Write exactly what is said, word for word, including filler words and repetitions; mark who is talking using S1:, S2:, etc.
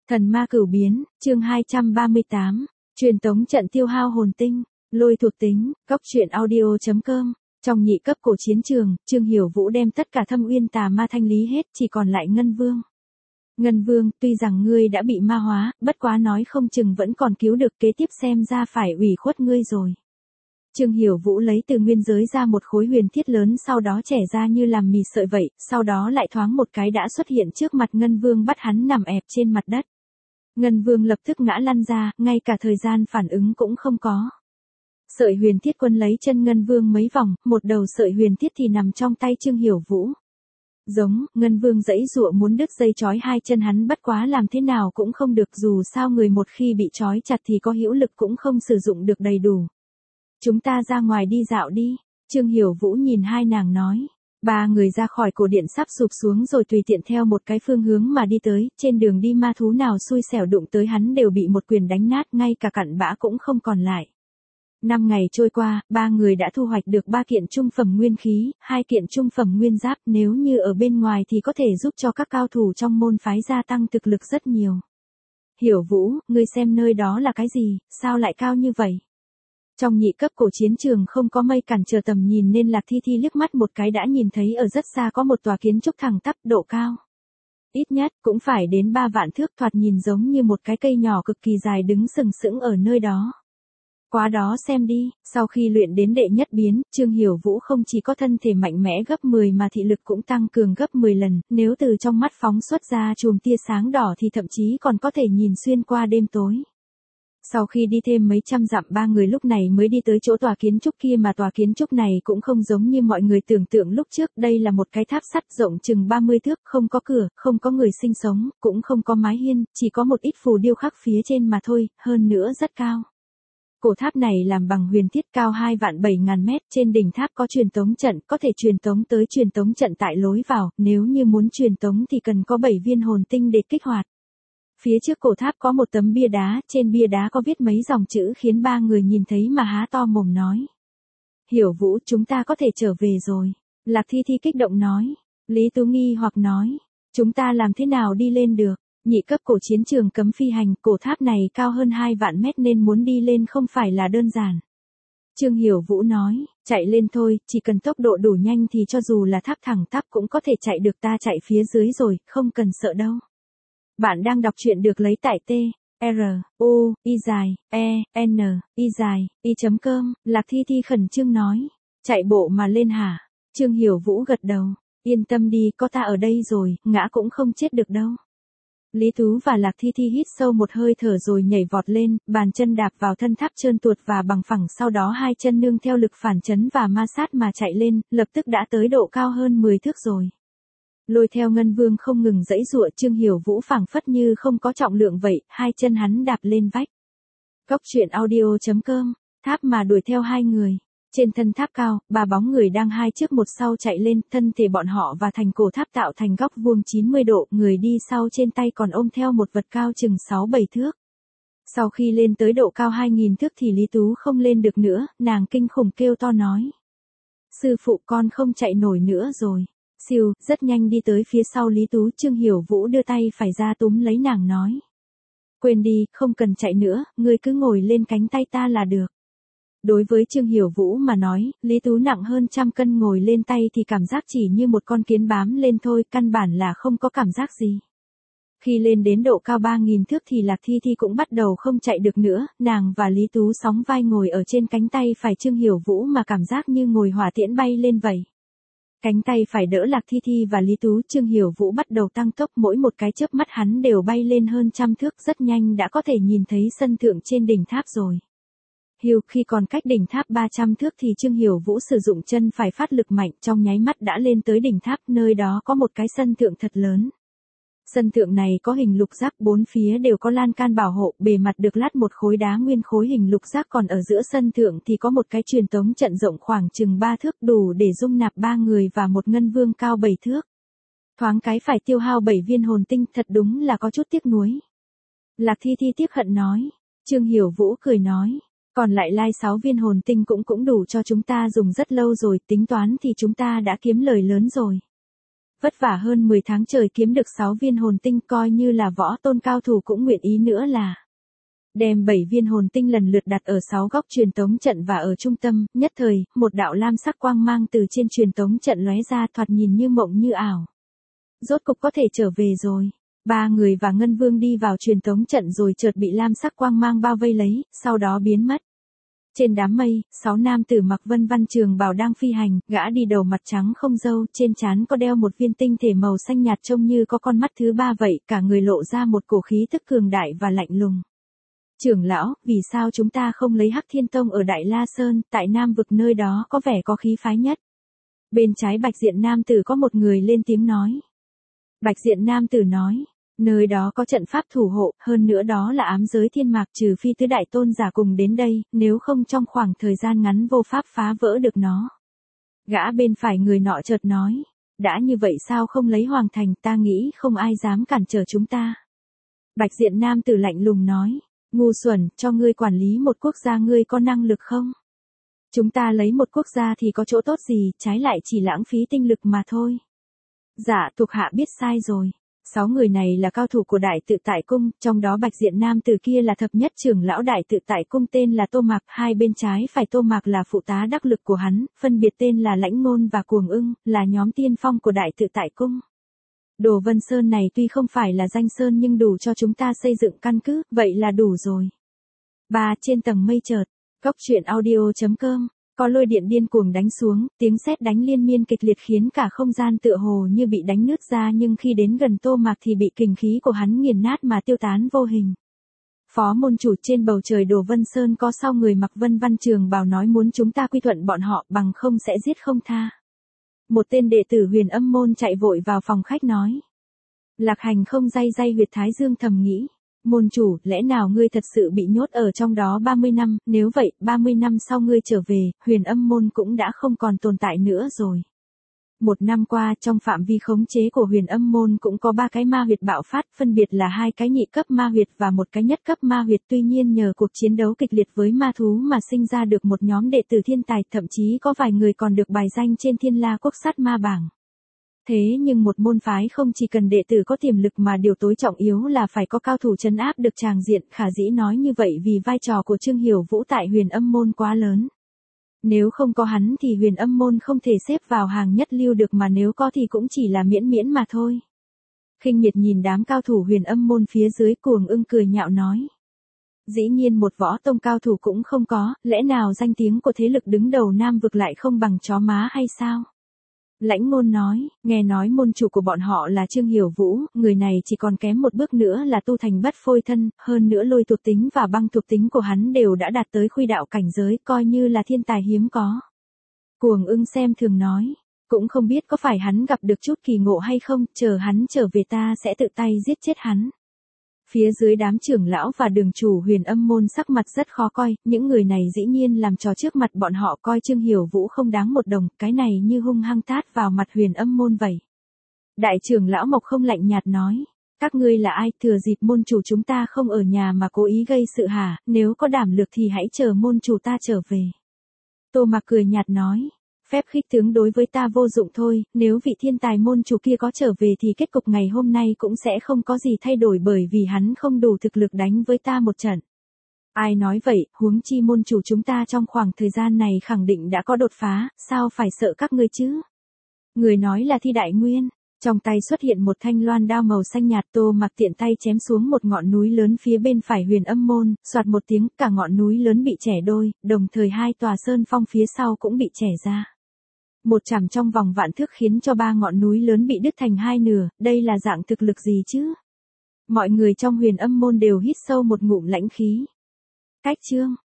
S1: Thần ma cửu biến, chương hai trăm ba mươi tám, truyền tống trận tiêu hao hồn tinh, lôi thuộc tính, góc truyện audio.com. Trong nhị cấp cổ chiến trường, Trương Hiểu Vũ đem tất cả thâm uyên tà ma thanh lý hết, chỉ còn lại Ngân Vương. Ngân Vương, tuy rằng ngươi đã bị ma hóa, bất quá nói không chừng vẫn còn cứu được, kế tiếp xem ra phải ủy khuất ngươi rồi. Trương Hiểu Vũ lấy từ nguyên giới ra một khối huyền thiết lớn, sau đó chẻ ra như làm mì sợi vậy, sau đó lại thoáng một cái đã xuất hiện trước mặt Ngân Vương, bắt hắn nằm ẹp trên mặt đất. Ngân Vương lập tức ngã lăn ra, ngay cả thời gian phản ứng cũng không có. Sợi huyền thiết quân lấy chân Ngân Vương mấy vòng, một đầu sợi huyền thiết thì nằm trong tay Trương Hiểu Vũ. Giống, Ngân Vương giãy giụa muốn đứt dây trói hai chân hắn, bất quá làm thế nào cũng không được, dù sao người một khi bị trói chặt thì có hữu lực cũng không sử dụng được đầy đủ. Chúng ta ra ngoài đi dạo đi, Trương Hiểu Vũ nhìn hai nàng nói. Ba người ra khỏi cổ điện sắp sụp xuống rồi tùy tiện theo một cái phương hướng mà đi tới, trên đường đi ma thú nào xui xẻo đụng tới hắn đều bị một quyền đánh nát, ngay cả cặn bã cũng không còn lại. Năm ngày trôi qua, ba người đã thu hoạch được ba kiện trung phẩm nguyên khí, hai kiện trung phẩm nguyên giáp, nếu như ở bên ngoài thì có thể giúp cho các cao thủ trong môn phái gia tăng thực lực rất nhiều. Hiểu Vũ, ngươi xem nơi đó là cái gì, sao lại cao như vậy? Trong nhị cấp cổ chiến trường không có mây cản trở tầm nhìn nên Lạc Thi Thi liếc mắt một cái đã nhìn thấy ở rất xa có một tòa kiến trúc thẳng tắp, độ cao ít nhất cũng phải đến ba vạn thước, thoạt nhìn giống như một cái cây nhỏ cực kỳ dài đứng sừng sững ở nơi đó. Qua đó xem đi, sau khi luyện đến đệ nhất biến, Trương Hiểu Vũ không chỉ có thân thể mạnh mẽ gấp mười mà thị lực cũng tăng cường gấp mười lần, nếu từ trong mắt phóng xuất ra chùm tia sáng đỏ thì thậm chí còn có thể nhìn xuyên qua đêm tối. Sau khi đi thêm mấy trăm dặm, ba người lúc này mới đi tới chỗ tòa kiến trúc kia, mà tòa kiến trúc này cũng không giống như mọi người tưởng tượng lúc trước, đây là một cái tháp sắt rộng chừng ba mươi thước, không có cửa, không có người sinh sống, cũng không có mái hiên, chỉ có một ít phù điêu khắc phía trên mà thôi, hơn nữa rất cao. Cổ tháp này làm bằng huyền thiết, cao hai vạn bảy ngàn mét, trên đỉnh tháp có truyền tống trận, có thể truyền tống tới truyền tống trận tại lối vào, nếu như muốn truyền tống thì cần có bảy viên hồn tinh để kích hoạt. Phía trước cổ tháp có một tấm bia đá, trên bia đá có viết mấy dòng chữ khiến ba người nhìn thấy mà há to mồm nói. Hiểu Vũ, chúng ta có thể trở về rồi. Lạc Thi Thi kích động nói. Lý Tú nghi hoặc nói. Chúng ta làm thế nào đi lên được? Nhị cấp cổ chiến trường cấm phi hành, cổ tháp này cao hơn hai vạn mét nên muốn đi lên không phải là đơn giản. Trương Hiểu Vũ nói, chạy lên thôi, chỉ cần tốc độ đủ nhanh thì cho dù là tháp thẳng tắp cũng có thể chạy được, ta chạy phía dưới rồi, không cần sợ đâu. Bạn đang đọc truyện được lấy tại T, R, U, Y dài, E, N, Y dài, Y chấm com, Lạc Thi Thi khẩn trương nói. Chạy bộ mà lên hả? Trương Hiểu Vũ gật đầu. Yên tâm đi, có ta ở đây rồi, ngã cũng không chết được đâu. Lý Tú và Lạc Thi Thi hít sâu một hơi thở rồi nhảy vọt lên, bàn chân đạp vào thân tháp trơn tuột và bằng phẳng, sau đó hai chân nương theo lực phản chấn và ma sát mà chạy lên, lập tức đã tới độ cao hơn mười thước rồi. Lôi theo Ngân Vương không ngừng giãy giụa, Trương Hiểu Vũ phảng phất như không có trọng lượng vậy, hai chân hắn đạp lên vách. Góc truyện audio.com, tháp mà đuổi theo hai người. Trên thân tháp cao, ba bóng người đang hai trước một sau chạy lên, thân thể bọn họ và thành cổ tháp tạo thành góc vuông chín mươi độ, người đi sau trên tay còn ôm theo một vật cao chừng sáu bảy thước. Sau khi lên tới độ cao hai nghìn thước thì Lý Tú không lên được nữa, nàng kinh khủng kêu to nói. Sư phụ, con không chạy nổi nữa rồi. Siêu, rất nhanh đi tới phía sau Lý Tú, Trương Hiểu Vũ đưa tay phải ra túm lấy nàng nói. Quên đi, không cần chạy nữa, ngươi cứ ngồi lên cánh tay ta là được. Đối với Trương Hiểu Vũ mà nói, Lý Tú nặng hơn trăm cân, ngồi lên tay thì cảm giác chỉ như một con kiến bám lên thôi, căn bản là không có cảm giác gì. Khi lên đến độ cao ba nghìn thước thì Lạc Thi Thi cũng bắt đầu không chạy được nữa, nàng và Lý Tú sóng vai ngồi ở trên cánh tay phải Trương Hiểu Vũ mà cảm giác như ngồi hỏa tiễn bay lên vậy. Cánh tay phải đỡ Lạc Thi Thi và Lý Tú, Trương Hiểu Vũ bắt đầu tăng tốc, mỗi một cái chớp mắt hắn đều bay lên hơn trăm thước, rất nhanh đã có thể nhìn thấy sân thượng trên đỉnh tháp rồi. Hiu, khi còn cách đỉnh tháp ba trăm thước thì Trương Hiểu Vũ sử dụng chân phải phát lực mạnh, trong nháy mắt đã lên tới đỉnh tháp, nơi đó có một cái sân thượng thật lớn. Sân thượng này có hình lục giác, bốn phía đều có lan can bảo hộ, bề mặt được lát một khối đá nguyên khối hình lục giác, còn ở giữa sân thượng thì có một cái truyền tống trận rộng khoảng chừng ba thước, đủ để dung nạp ba người và một Ngân Vương cao bảy thước. Thoáng cái phải tiêu hao bảy viên hồn tinh, thật đúng là có chút tiếc nuối. Lạc Thi Thi tiếc hận nói. Trương Hiểu Vũ cười nói. Còn lại lai sáu viên hồn tinh cũng cũng đủ cho chúng ta dùng rất lâu rồi, tính toán thì chúng ta đã kiếm lời lớn rồi. Vất vả hơn mười tháng trời kiếm được sáu viên hồn tinh, coi như là võ tôn cao thủ cũng nguyện ý nữa là đem bảy viên hồn tinh lần lượt đặt ở sáu góc truyền tống trận và ở trung tâm, nhất thời, một đạo lam sắc quang mang từ trên truyền tống trận lóe ra, thoạt nhìn như mộng như ảo. Rốt cục có thể trở về rồi. Ba người và Ngân Vương đi vào truyền tống trận rồi chợt bị lam sắc quang mang bao vây lấy, sau đó biến mất. Trên đám mây, sáu nam tử mặc vân văn trường bào đang phi hành, gã đi đầu mặt trắng không râu, trên trán có đeo một viên tinh thể màu xanh nhạt trông như có con mắt thứ ba vậy, cả người lộ ra một cổ khí tức cường đại và lạnh lùng. Trưởng lão, vì sao chúng ta không lấy Hắc Thiên Tông ở Đại La Sơn, tại Nam vực nơi đó có vẻ có khí phái nhất. Bên trái Bạch Diện nam tử có một người lên tiếng nói. Bạch Diện nam tử nói, nơi đó có trận pháp thủ hộ, hơn nữa đó là ám giới thiên mạc, trừ phi tứ đại tôn giả cùng đến đây, nếu không trong khoảng thời gian ngắn vô pháp phá vỡ được nó. Gã bên phải người nọ chợt nói, đã như vậy sao không lấy Hoàng Thành, ta nghĩ không ai dám cản trở chúng ta. Bạch Diện nam tử lạnh lùng nói, ngu xuẩn, cho ngươi quản lý một quốc gia ngươi có năng lực không? Chúng ta lấy một quốc gia thì có chỗ tốt gì, trái lại chỉ lãng phí tinh lực mà thôi. Dạ, thuộc hạ biết sai rồi. Sáu người này là cao thủ của Đại Tự Tại Cung, trong đó Bạch Diện nam tử kia là thập nhất trưởng lão Đại Tự Tại Cung tên là Tô Mạc, hai bên trái phải Tô Mạc là phụ tá đắc lực của hắn, phân biệt tên là Lãnh Ngôn và Cuồng Ưng, là nhóm tiên phong của Đại Tự Tại Cung. Đồ Vân Sơn này tuy không phải là danh sơn nhưng đủ cho chúng ta xây dựng căn cứ, vậy là đủ rồi. Ba, trên tầng mây chợt, góc truyện audio chấm com, có lôi điện điên cuồng đánh xuống, tiếng sét đánh liên miên kịch liệt khiến cả không gian tựa hồ như bị đánh nứt ra, nhưng khi đến gần Tô Mạc thì bị kình khí của hắn nghiền nát mà tiêu tán vô hình. Phó môn chủ, trên bầu trời Đồ Vân Sơn có sao người mặc vân văn trường bào nói muốn chúng ta quy thuận bọn họ, bằng không sẽ giết không tha. Một tên đệ tử Huyền Âm môn chạy vội vào phòng khách nói. Lạc Hành không day day huyệt thái dương thầm nghĩ. Môn chủ, lẽ nào ngươi thật sự bị nhốt ở trong đó ba mươi năm, nếu vậy, ba mươi năm sau ngươi trở về, Huyền Âm môn cũng đã không còn tồn tại nữa rồi. Một năm qua, trong phạm vi khống chế của Huyền Âm môn cũng có ba cái ma huyệt bạo phát, phân biệt là hai cái nhị cấp ma huyệt và một cái nhất cấp ma huyệt, tuy nhiên nhờ cuộc chiến đấu kịch liệt với ma thú mà sinh ra được một nhóm đệ tử thiên tài, thậm chí có vài người còn được bài danh trên Thiên La Quốc Sát Ma bảng. Thế nhưng một môn phái không chỉ cần đệ tử có tiềm lực mà điều tối trọng yếu là phải có cao thủ trấn áp được tràng diện, khả dĩ nói như vậy vì vai trò của Trương Hiểu Vũ tại Huyền Âm môn quá lớn. Nếu không có hắn thì Huyền Âm môn không thể xếp vào hàng nhất lưu được, mà nếu có thì cũng chỉ là miễn miễn mà thôi. Khinh miệt nhìn đám cao thủ Huyền Âm môn phía dưới, Cuồng Ưng cười nhạo nói. Dĩ nhiên một võ tông cao thủ cũng không có, lẽ nào danh tiếng của thế lực đứng đầu Nam vực lại không bằng chó má hay sao? Lãnh Ngôn nói, nghe nói môn chủ của bọn họ là Trương Hiểu Vũ, người này chỉ còn kém một bước nữa là tu thành bất phôi thân, hơn nữa lôi thuộc tính và băng thuộc tính của hắn đều đã đạt tới khuy đạo cảnh giới, coi như là thiên tài hiếm có. Cuồng Ưng xem thường nói, cũng không biết có phải hắn gặp được chút kỳ ngộ hay không, chờ hắn trở về ta sẽ tự tay giết chết hắn. Phía dưới đám trưởng lão và đường chủ Huyền Âm môn sắc mặt rất khó coi, những người này dĩ nhiên làm trò trước mặt bọn họ, coi Trương Hiểu Vũ không đáng một đồng, cái này như hung hăng tát vào mặt Huyền Âm môn vậy. Đại trưởng lão Mộc Không lạnh nhạt nói, các ngươi là ai, thừa dịp môn chủ chúng ta không ở nhà mà cố ý gây sự hả, nếu có đảm lực thì hãy chờ môn chủ ta trở về. Tô Mạc cười nhạt nói, phép khích tướng đối với ta vô dụng thôi, nếu vị thiên tài môn chủ kia có trở về thì kết cục ngày hôm nay cũng sẽ không có gì thay đổi, bởi vì hắn không đủ thực lực đánh với ta một trận. Ai nói vậy, huống chi môn chủ chúng ta trong khoảng thời gian này khẳng định đã có đột phá, sao phải sợ các ngươi chứ? Người nói là Thi Đại Nguyên. Trong tay xuất hiện một thanh loan đao màu xanh nhạt, Tô Mạc tiện tay chém xuống một ngọn núi lớn phía bên phải Huyền Âm môn, soạt một tiếng, cả ngọn núi lớn bị chẻ đôi, đồng thời hai tòa sơn phong phía sau cũng bị chẻ ra. Một chảm trong vòng vạn thước khiến cho ba ngọn núi lớn bị đứt thành hai nửa, đây là dạng thực lực gì chứ? Mọi người trong Huyền Âm môn đều hít sâu một ngụm lãnh khí. Cách chương